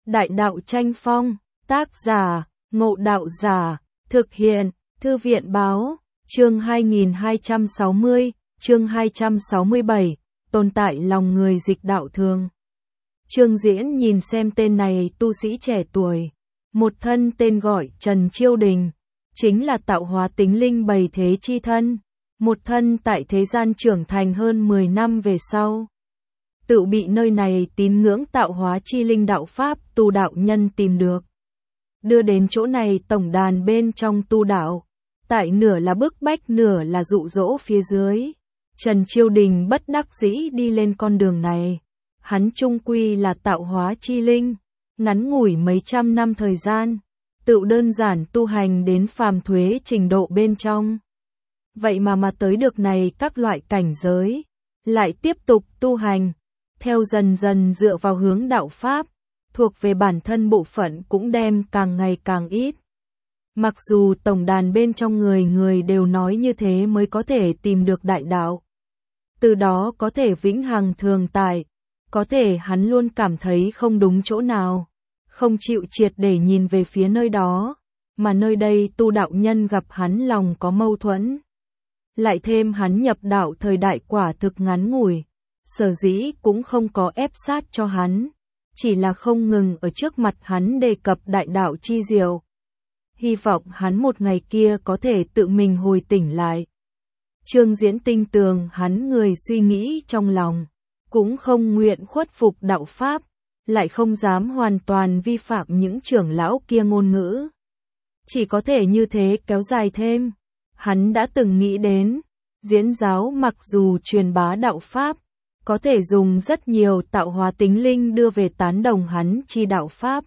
Đại đạo tranh phong, tác giả, Ngộ Đạo Giả, thực hiện, Thư viện báo, chương 2260, chương 267, tồn tại lòng người dịch đạo thường. Trương Diễn nhìn xem tên này tu sĩ trẻ tuổi, một thân tên gọi Trần Chiêu Đình, chính là tạo hóa tính linh bày thế chi thân, một thân tại thế gian trưởng thành hơn 10 năm về sau. Tự bị nơi này tín ngưỡng tạo hóa chi linh đạo Pháp tu đạo nhân tìm được. Đưa đến chỗ này tổng đàn bên trong tu đạo, tại nửa là bức bách nửa là dụ dỗ phía dưới. Trần Chiêu Đình bất đắc dĩ đi lên con đường này. Hắn chung quy là tạo hóa chi linh, ngắn ngủi mấy trăm năm thời gian, tự đơn giản tu hành đến phàm thuế trình độ bên trong. Vậy mà tới được này các loại cảnh giới, lại tiếp tục tu hành, theo dần dần dựa vào hướng đạo Pháp, thuộc về bản thân bộ phận cũng đem càng ngày càng ít. Mặc dù tổng đàn bên trong người người đều nói như thế mới có thể tìm được đại đạo, từ đó có thể vĩnh hằng thường tại, có thể hắn luôn cảm thấy không đúng chỗ nào, không chịu triệt để nhìn về phía nơi đó, mà nơi đây tu đạo nhân gặp hắn lòng có mâu thuẫn. Lại thêm hắn nhập đạo thời đại quả thực ngắn ngủi, sở dĩ cũng không có ép sát cho hắn, chỉ là không ngừng ở trước mặt hắn đề cập đại đạo chi diệu. Hy vọng hắn một ngày kia có thể tự mình hồi tỉnh lại. Trương Diễn tinh tường hắn người suy nghĩ trong lòng, cũng không nguyện khuất phục đạo Pháp, lại không dám hoàn toàn vi phạm những trưởng lão kia ngôn ngữ. Chỉ có thể như thế kéo dài thêm. Hắn đã từng nghĩ đến, diễn giáo mặc dù truyền bá đạo Pháp, có thể dùng rất nhiều tạo hóa tính linh đưa về tán đồng hắn chi đạo Pháp.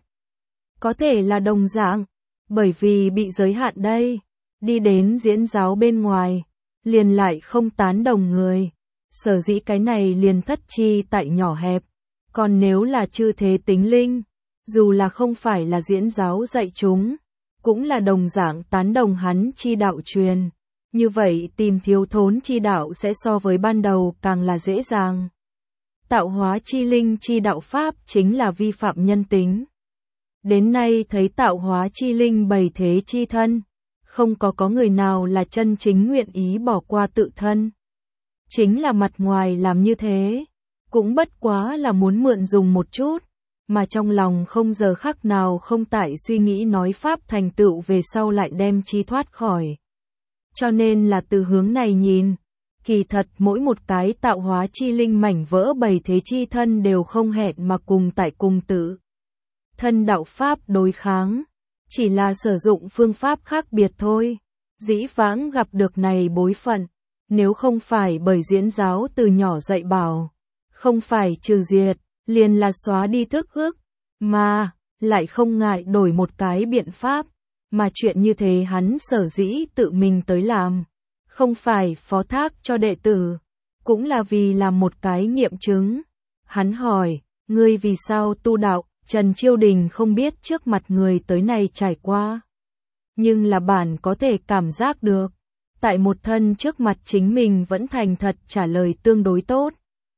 Có thể là đồng dạng, bởi vì bị giới hạn đây, đi đến diễn giáo bên ngoài, liền lại không tán đồng người. Sở dĩ cái này liền thất chi tại nhỏ hẹp, còn nếu là chư thế tính linh, dù là không phải là diễn giáo dạy chúng, cũng là đồng dạng tán đồng hắn chi đạo truyền. Như vậy tìm thiếu thốn chi đạo sẽ so với ban đầu càng là dễ dàng. Tạo hóa chi linh chi đạo Pháp chính là vi phạm nhân tính. Đến nay thấy tạo hóa chi linh bày thế chi thân, không có người nào là chân chính nguyện ý bỏ qua tự thân. Chính là mặt ngoài làm như thế, cũng bất quá là muốn mượn dùng một chút, mà trong lòng không giờ khắc nào không tại suy nghĩ nói Pháp thành tựu về sau lại đem chi thoát khỏi. Cho nên là từ hướng này nhìn, kỳ thật mỗi một cái tạo hóa chi linh mảnh vỡ bày thế chi thân đều không hẹn mà cùng tại cùng tự thân đạo Pháp đối kháng, chỉ là sử dụng phương pháp khác biệt thôi. Dĩ vãng gặp được này bối phận, nếu không phải bởi diễn giáo từ nhỏ dạy bảo, không phải trừ diệt, liền là xóa đi thức ức, mà lại không ngại đổi một cái biện pháp, mà chuyện như thế hắn sở dĩ tự mình tới làm, không phải phó thác cho đệ tử, cũng là vì làm một cái nghiệm chứng. Hắn hỏi, ngươi vì sao tu đạo? Trần Chiêu Đình không biết trước mặt người tới này trải qua, nhưng là bản có thể cảm giác được, tại một thân trước mặt chính mình vẫn thành thật trả lời tương đối tốt.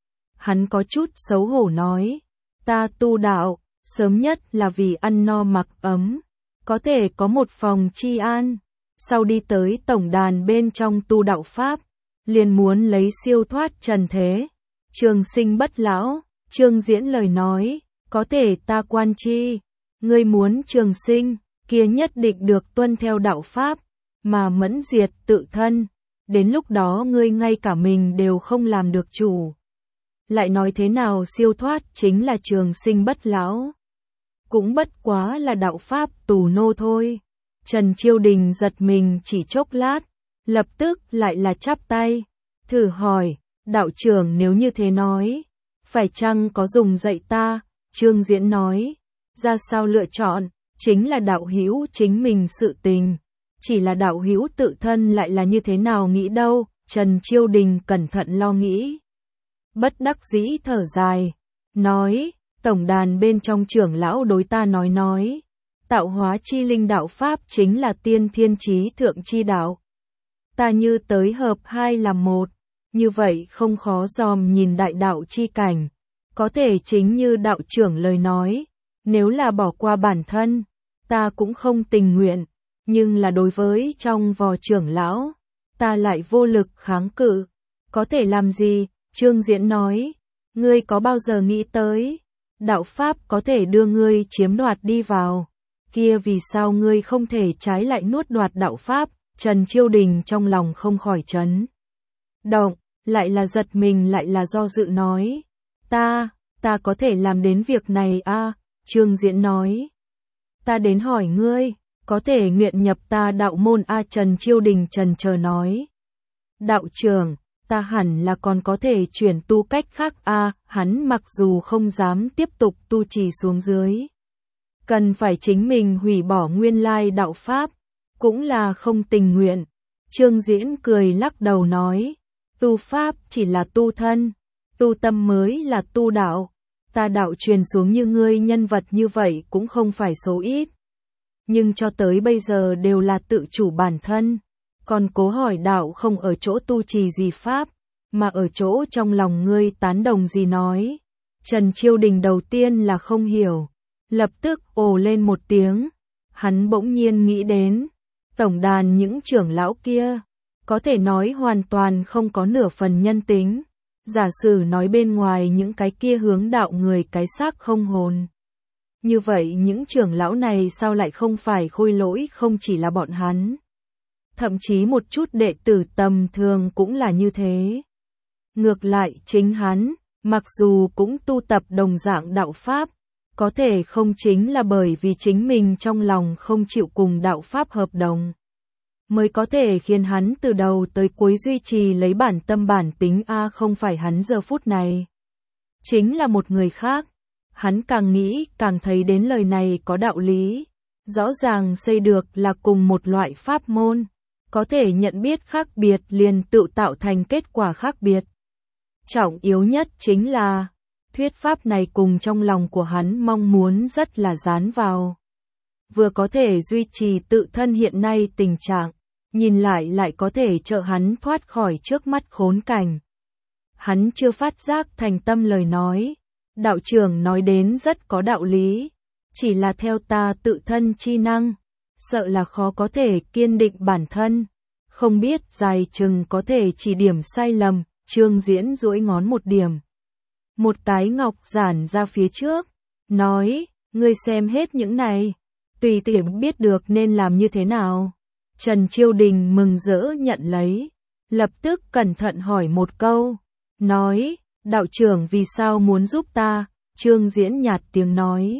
Hắn có chút xấu hổ nói, ta tu đạo, sớm nhất là vì ăn no mặc ấm, có thể có một phòng chi an, sau đi tới tổng đàn bên trong tu đạo Pháp, liền muốn lấy siêu thoát trần thế, trường sinh bất lão. Trương Diễn lời nói, có thể ta quan chi, ngươi muốn trường sinh, kia nhất định được tuân theo đạo Pháp, mà mẫn diệt tự thân, đến lúc đó ngươi ngay cả mình đều không làm được chủ. Lại nói thế nào siêu thoát chính là trường sinh bất lão, cũng bất quá là đạo Pháp tù nô thôi. Trần Chiêu Đình giật mình chỉ chốc lát, lập tức lại là chắp tay, thử hỏi, đạo trưởng nếu như thế nói, phải chăng có dùng dạy ta? Trương Diễn nói, ra sao lựa chọn, chính là đạo hữu chính mình sự tình, chỉ là đạo hữu tự thân lại là như thế nào nghĩ đâu. Trần Chiêu Đình cẩn thận lo nghĩ, bất đắc dĩ thở dài, nói, tổng đàn bên trong trưởng lão đối ta nói, tạo hóa chi linh đạo Pháp chính là tiên thiên chí thượng chi đạo. Ta như tới hợp hai làm một, như vậy không khó dòm nhìn đại đạo chi cảnh. Có thể chính như đạo trưởng lời nói, Nếu là bỏ qua bản thân, ta cũng không tình nguyện, nhưng là đối với trong vò trưởng lão, ta lại vô lực kháng cự. Có thể làm gì? Trương Diễn nói, ngươi có bao giờ nghĩ tới, đạo pháp có thể đưa ngươi chiếm đoạt đi vào, kia vì sao ngươi không thể trái lại nuốt đoạt đạo pháp? Trần Chiêu Đình trong lòng không khỏi chấn động, lại là giật mình lại là do dự nói, ta có thể làm đến việc này a. Trương Diễn nói, ta đến hỏi ngươi, có thể nguyện nhập ta đạo môn a? Trần Chiêu Đình trần chờ nói, đạo trưởng, ta hẳn là còn có thể chuyển tu cách khác a. Hắn mặc dù không dám tiếp tục tu trì xuống dưới, cần phải chính mình hủy bỏ nguyên lai đạo pháp, cũng là không tình nguyện. Trương Diễn cười lắc đầu nói, tu pháp chỉ là tu thân, tu tâm mới là tu đạo. Ta đạo truyền xuống như ngươi nhân vật như vậy cũng không phải số ít, nhưng cho tới bây giờ đều là tự chủ bản thân, còn cố hỏi đạo không ở chỗ tu trì gì pháp, mà ở chỗ trong lòng ngươi tán đồng gì nói. Trần Chiêu Đình đầu tiên là không hiểu, lập tức ồ lên một tiếng, hắn bỗng nhiên nghĩ đến, tổng đàn những trưởng lão kia, có thể nói hoàn toàn không có nửa phần nhân tính. Giả sử nói bên ngoài những cái kia hướng đạo người cái xác không hồn. Như vậy những trưởng lão này sao lại không phải khôi lỗi? Không chỉ là bọn hắn, thậm chí một chút đệ tử tầm thường cũng là như thế. Ngược lại chính hắn, mặc dù cũng tu tập đồng dạng đạo pháp, có thể không chính là bởi vì chính mình trong lòng không chịu cùng đạo pháp hợp đồng, mới có thể khiến hắn từ đầu tới cuối duy trì lấy bản tâm bản tính a. Không phải hắn giờ phút này, chính là một người khác. Hắn càng nghĩ càng thấy đến lời này có đạo lý. Rõ ràng xây được là cùng một loại pháp môn, có thể nhận biết khác biệt liền tự tạo thành kết quả khác biệt. Trọng yếu nhất chính là, thuyết pháp này cùng trong lòng của hắn mong muốn rất là dán vào. Vừa có thể duy trì tự thân hiện nay tình trạng, nhìn lại có thể trợ hắn thoát khỏi trước mắt khốn cảnh. Hắn chưa phát giác thành tâm lời nói, đạo trưởng nói đến rất có đạo lý, chỉ là theo ta tự thân chi năng, sợ là khó có thể kiên định bản thân, không biết dài chừng có thể chỉ điểm sai lầm. Trương Diễn duỗi ngón một điểm, một cái ngọc giản ra phía trước, nói, ngươi xem hết những này, tùy tiện biết được nên làm như thế nào. Trần Chiêu Đình mừng rỡ nhận lấy, lập tức cẩn thận hỏi một câu, nói, đạo trưởng vì sao muốn giúp ta? Trương Diễn nhạt tiếng nói,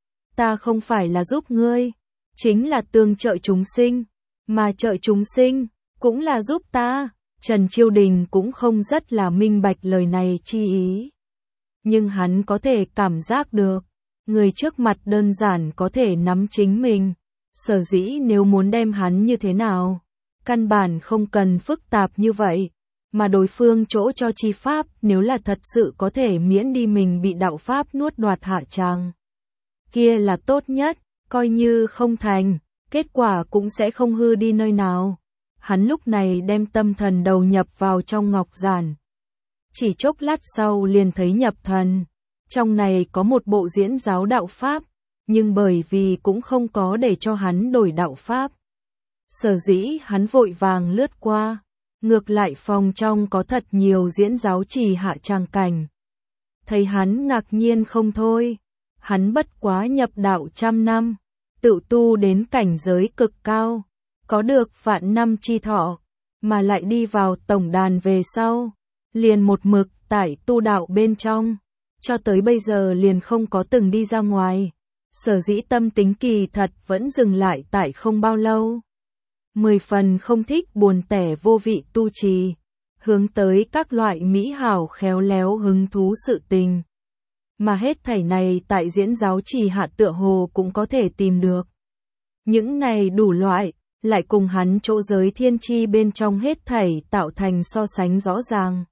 ta không phải là giúp ngươi, chính là tương trợ chúng sinh, mà trợ chúng sinh, cũng là giúp ta. Trần Chiêu Đình cũng không rất là minh bạch lời này chi ý, nhưng hắn có thể cảm giác được, người trước mặt đơn giản có thể nắm chính mình. Sở dĩ nếu muốn đem hắn như thế nào, căn bản không cần phức tạp như vậy, mà đối phương chỗ cho chi pháp nếu là thật sự có thể miễn đi mình bị đạo pháp nuốt đoạt hạ tràng, kia là tốt nhất, coi như không thành, kết quả cũng sẽ không hư đi nơi nào. Hắn lúc này đem tâm thần đầu nhập vào trong ngọc giản, chỉ chốc lát sau liền thấy nhập thần, trong này có một bộ diễn giáo đạo pháp, nhưng bởi vì cũng không có để cho hắn đổi đạo pháp, sở dĩ hắn vội vàng lướt qua. Ngược lại phòng trong có thật nhiều diễn giáo trì hạ tràng cảnh, thấy hắn ngạc nhiên không thôi. Hắn bất quá nhập đạo 100 năm, tự tu đến cảnh giới cực cao, có được vạn năm chi thọ, mà lại đi vào tổng đàn về sau, liền một mực tại tu đạo bên trong, cho tới bây giờ liền không có từng đi ra ngoài. Sở dĩ tâm tính kỳ thật vẫn dừng lại tại không bao lâu. 10 phần không thích buồn tẻ vô vị tu trì, hướng tới các loại mỹ hảo khéo léo hứng thú sự tình. Mà hết thảy này tại diễn giáo trì hạ tựa hồ cũng có thể tìm được. Những này đủ loại, lại cùng hắn chỗ giới thiên chi bên trong hết thảy tạo thành so sánh rõ ràng.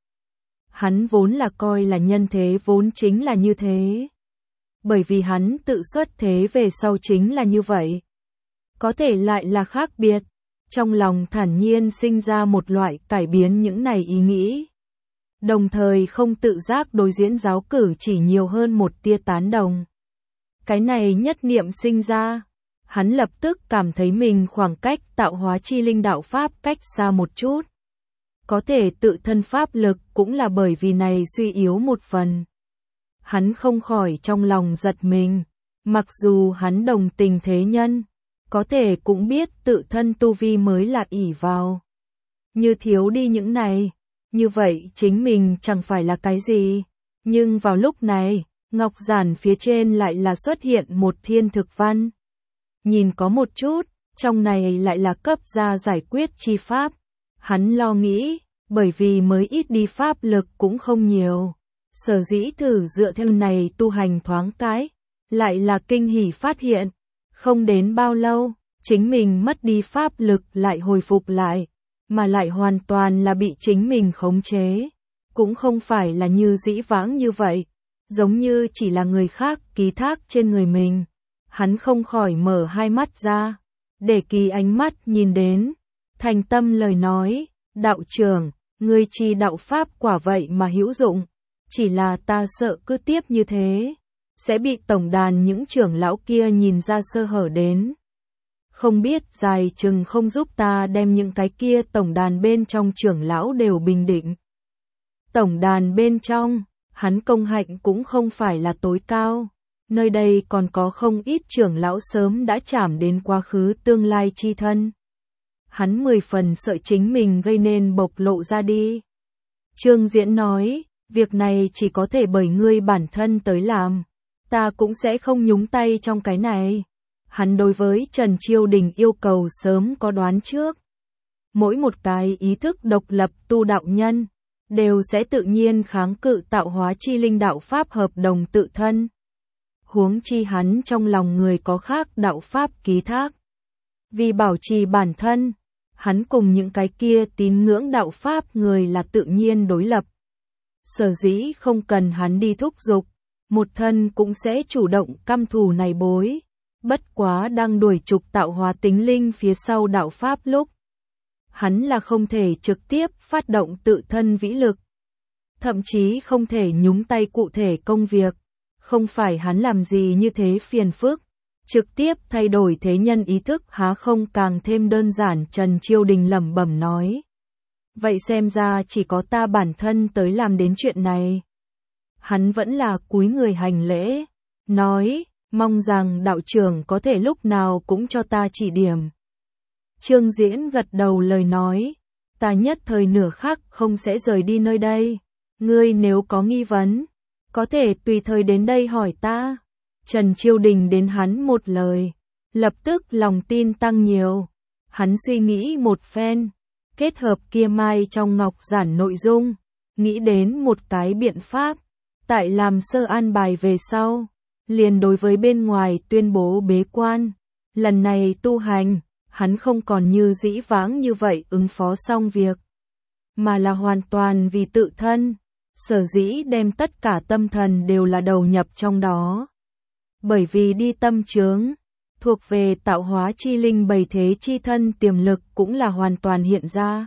Hắn vốn là coi là nhân thế vốn chính là như thế. Bởi vì hắn tự xuất thế về sau chính là như vậy. Có thể lại là khác biệt. Trong lòng thản nhiên sinh ra một loại cải biến những này ý nghĩ. Đồng thời không tự giác đối diễn giáo cử chỉ nhiều hơn một tia tán đồng. Cái này nhất niệm sinh ra, hắn lập tức cảm thấy mình khoảng cách tạo hóa chi linh đạo pháp cách xa một chút. Có thể tự thân pháp lực cũng là bởi vì này suy yếu một phần. Hắn không khỏi trong lòng giật mình, mặc dù hắn đồng tình thế nhân, có thể cũng biết tự thân tu vi mới là ỷ vào. Như thiếu đi những này, như vậy chính mình chẳng phải là cái gì. Nhưng vào lúc này, ngọc giản phía trên lại là xuất hiện một thiên thực văn. Nhìn có một chút, trong này lại là cấp ra giải quyết chi pháp. Hắn lo nghĩ, bởi vì mới ít đi pháp lực cũng không nhiều. Sở dĩ thử dựa theo này tu hành thoáng cái, lại là kinh hỉ phát hiện. Không đến bao lâu, chính mình mất đi pháp lực lại hồi phục lại, mà lại hoàn toàn là bị chính mình khống chế. Cũng không phải là như dĩ vãng như vậy, giống như chỉ là người khác ký thác trên người mình. Hắn không khỏi mở hai mắt ra, để kỳ ánh mắt nhìn đến, thành tâm lời nói, đạo trưởng, ngươi chi đạo pháp quả vậy mà hữu dụng, chỉ là ta sợ cứ tiếp như thế, sẽ bị tổng đàn những trưởng lão kia nhìn ra sơ hở đến. Không biết dài chừng không giúp ta đem những cái kia tổng đàn bên trong trưởng lão đều bình định. Tổng đàn bên trong, hắn công hạnh cũng không phải là tối cao. Nơi đây còn có không ít trưởng lão sớm đã chạm đến quá khứ tương lai chi thân. Hắn 10 phần sợ chính mình gây nên bộc lộ ra đi. Trương Diễn nói, việc này chỉ có thể bởi ngươi bản thân tới làm. Ta cũng sẽ không nhúng tay trong cái này. Hắn đối với Trần Chiêu Đình yêu cầu sớm có đoán trước. Mỗi một cái ý thức độc lập tu đạo nhân, đều sẽ tự nhiên kháng cự tạo hóa chi linh đạo pháp hợp đồng tự thân. Huống chi hắn trong lòng người có khác đạo pháp ký thác. Vì bảo trì bản thân, hắn cùng những cái kia tín ngưỡng đạo pháp người là tự nhiên đối lập. Sở dĩ không cần hắn đi thúc giục, một thân cũng sẽ chủ động căm thù này bối. Bất quá đang đuổi trục tạo hóa tính linh phía sau đạo pháp lúc, hắn là không thể trực tiếp phát động tự thân vĩ lực. Thậm chí không thể nhúng tay cụ thể công việc. Không phải hắn làm gì như thế phiền phức, trực tiếp thay đổi thế nhân ý thức há không càng thêm đơn giản. Trần Chiêu Đình lẩm bẩm nói. Vậy xem ra chỉ có ta bản thân tới làm đến chuyện này. Hắn vẫn là cúi người hành lễ, nói, mong rằng đạo trưởng có thể lúc nào cũng cho ta chỉ điểm. Trương Diễn gật đầu lời nói, ta nhất thời nửa khắc không sẽ rời đi nơi đây. Ngươi nếu có nghi vấn, có thể tùy thời đến đây hỏi ta. Trần Chiêu Đình đến hắn một lời, lập tức lòng tin tăng nhiều. Hắn suy nghĩ một phen, kết hợp kia mai trong ngọc giản nội dung, nghĩ đến một cái biện pháp, tại làm sơ an bài về sau, liền đối với bên ngoài tuyên bố bế quan. Lần này tu hành, hắn không còn như dĩ vãng như vậy ứng phó xong việc, mà là hoàn toàn vì tự thân. Sở dĩ đem tất cả tâm thần đều là đầu nhập trong đó. Bởi vì đi tâm chướng, thuộc về tạo hóa chi linh bày thế chi thân tiềm lực cũng là hoàn toàn hiện ra.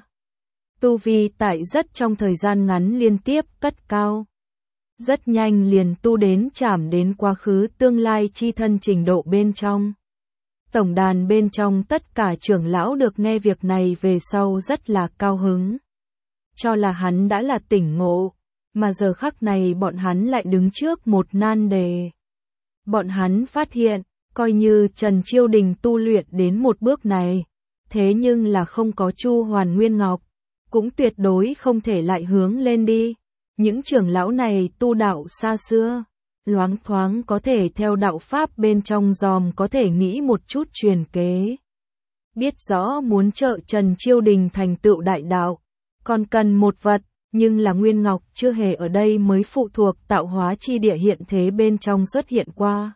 Tu vi tại rất trong thời gian ngắn liên tiếp cất cao. Rất nhanh liền tu đến chạm đến quá khứ tương lai chi thân trình độ bên trong. Tổng đàn bên trong tất cả trưởng lão được nghe việc này về sau rất là cao hứng. Cho là hắn đã là tỉnh ngộ. Mà giờ khắc này bọn hắn lại đứng trước một nan đề. Bọn hắn phát hiện, coi như Trần Chiêu Đình tu luyện đến một bước này, thế nhưng là không có Chu Hoàn Nguyên Ngọc, cũng tuyệt đối không thể lại hướng lên đi. Những trưởng lão này tu đạo xa xưa, loáng thoáng có thể theo đạo pháp bên trong dòm có thể nghĩ một chút truyền kế. Biết rõ muốn trợ Trần Chiêu Đình thành tựu đại đạo, còn cần một vật. Nhưng là Nguyên Ngọc chưa hề ở đây mới phụ thuộc tạo hóa chi địa hiện thế bên trong xuất hiện qua.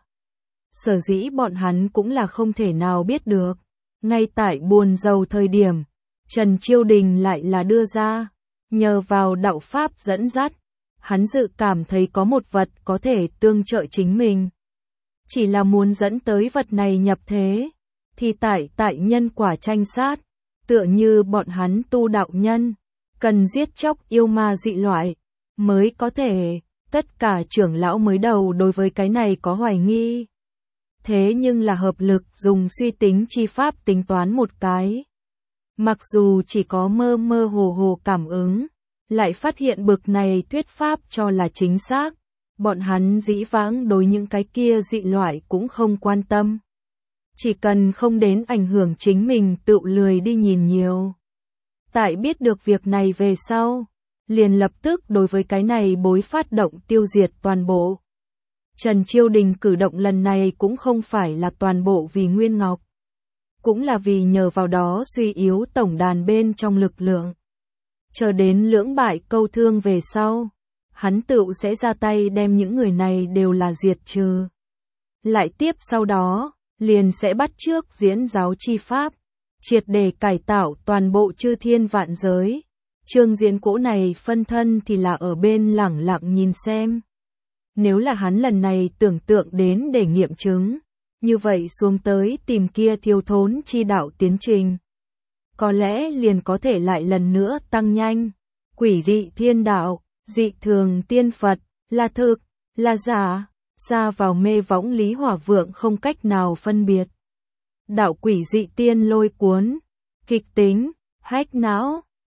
Sở dĩ bọn hắn cũng là không thể nào biết được. Ngay tại buồn rầu thời điểm, Trần Chiêu Đình lại là đưa ra, nhờ vào đạo pháp dẫn dắt, hắn dự cảm thấy có một vật có thể tương trợ chính mình. Chỉ là muốn dẫn tới vật này nhập thế, thì tại nhân quả tranh sát, tựa như bọn hắn tu đạo nhân. Cần giết chóc yêu ma dị loại, mới có thể, tất cả trưởng lão mới đầu đối với cái này có hoài nghi. thế nhưng là hợp lực dùng suy tính chi pháp tính toán một cái. Mặc dù chỉ có mơ mơ hồ hồ cảm ứng, lại phát hiện bực này thuyết pháp cho là chính xác, bọn hắn dĩ vãng đối những cái kia dị loại cũng không quan tâm. Chỉ cần không đến ảnh hưởng chính mình tự lười đi nhìn nhiều. Tại biết được việc này về sau, liền lập tức đối với cái này bối phát động tiêu diệt toàn bộ. Trần Chiêu Đình cử động lần này cũng không phải là toàn bộ vì Nguyên Ngọc, cũng là vì nhờ vào đó suy yếu tổng đàn bên trong lực lượng. Chờ đến lưỡng bại câu thương về sau, hắn tự sẽ ra tay đem những người này đều là diệt trừ. Lại tiếp sau đó, liền sẽ bắt chước diễn giáo chi pháp, triệt để cải tạo toàn bộ chư thiên vạn giới. Trương Diễn cỗ này phân thân thì là ở bên lẳng lặng nhìn xem. Nếu là hắn lần này tưởng tượng đến để nghiệm chứng, như vậy xuống tới tìm kia thiếu thốn chi đạo tiến trình. Có lẽ liền có thể lại lần nữa tăng nhanh. Quỷ dị thiên đạo, dị thường tiên Phật, là thực, là giả, xa vào mê võng Lý Hỏa Vượng không cách nào phân biệt. Đạo quỷ dị tiên lôi cuốn, kịch tính, hách não,